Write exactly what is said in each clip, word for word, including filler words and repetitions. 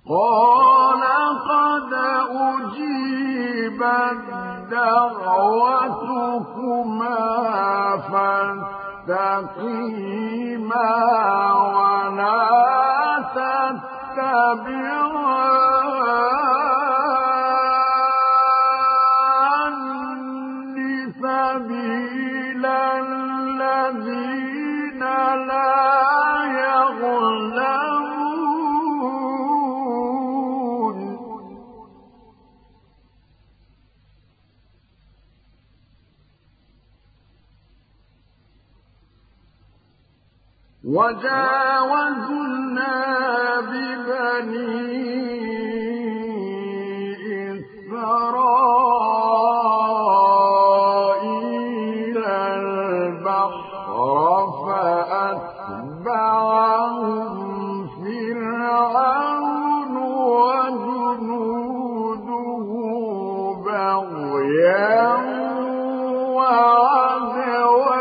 قال قد أجيبت دعوتكما فاستقيما ولا تتبعان سبيل الذين لا يعلمون وجاوزنا ببني إسرائيل البحر فأتبعهم فرعون وجنوده بغيا وعدوا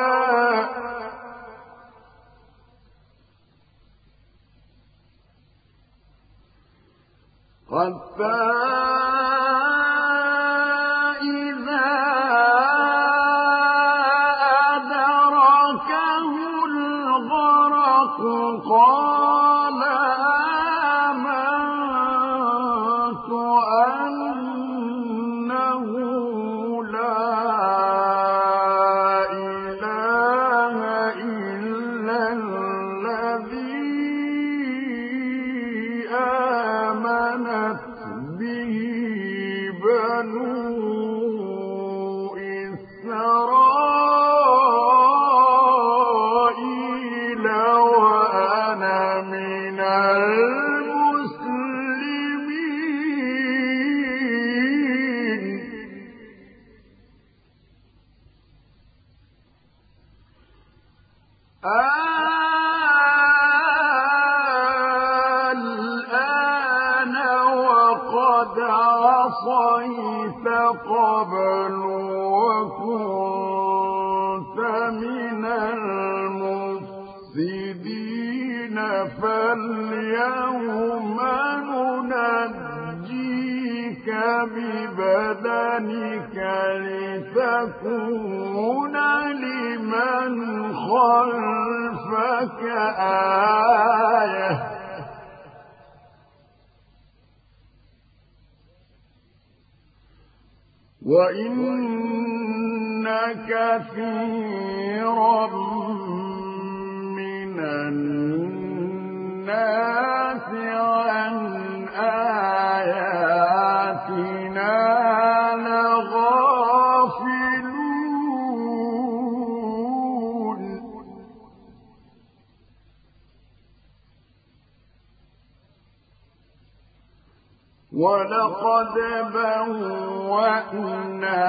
حتى إذا أدركه الغرق قال آمنت أنه لا إله إلا الذي آمنت به بنو إسرائيل وأنا من المسلمين الآن وقد عصيت قبل وكنت من المفسدين فاليوم ننجيك ببدنك لتكون لمن خلفك آية وإن كثيرا من الناس عن آياتنا لغافلون ولقد بوأنا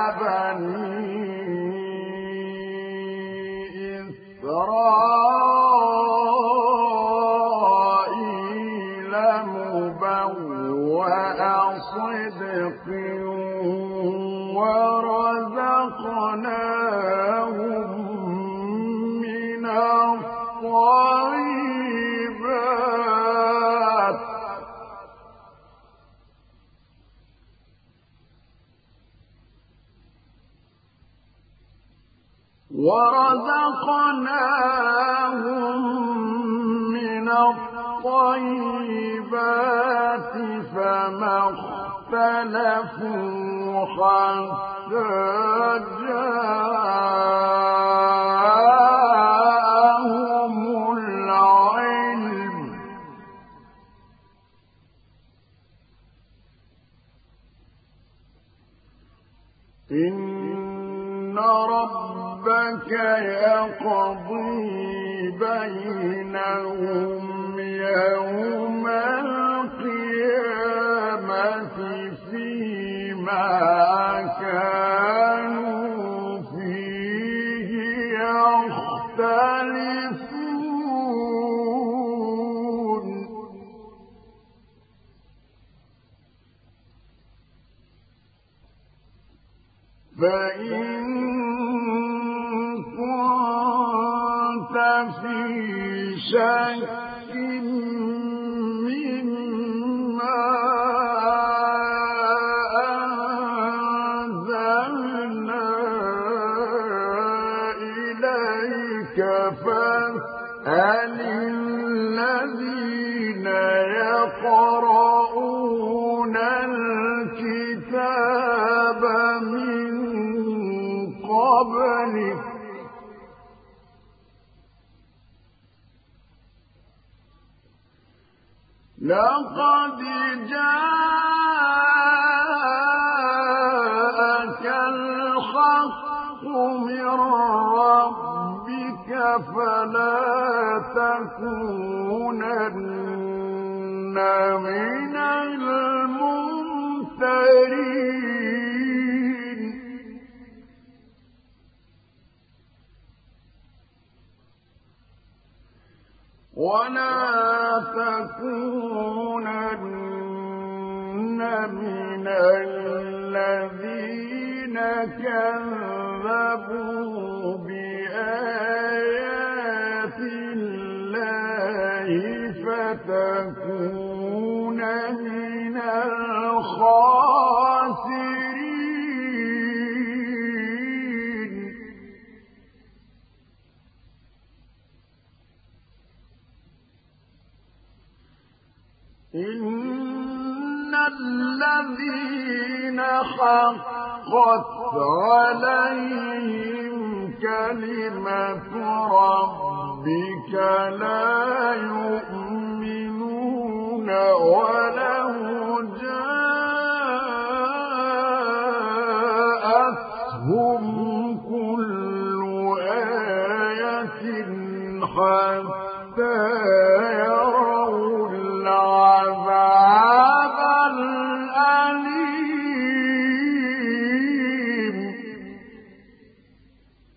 بني إسرائيل مبوأ صدق ورزقناهم من الطيبات ورزقناهم من الطيبات فما اختلفوا حتى جاءهم العلم إن ربك يقضي بينهم يوم القيامة فيما كانوا فيه يختلفون فإن كنت في شك مما يقرؤون الكتاب من قبلك لقد جاءك الحق من ربك فلا تكونن من الممترين ولا تكونن من الذين كذبوا بآيات الله فتكون من الخاسرين إن الذين حقت عليهم كلمة ربك لا يؤمنون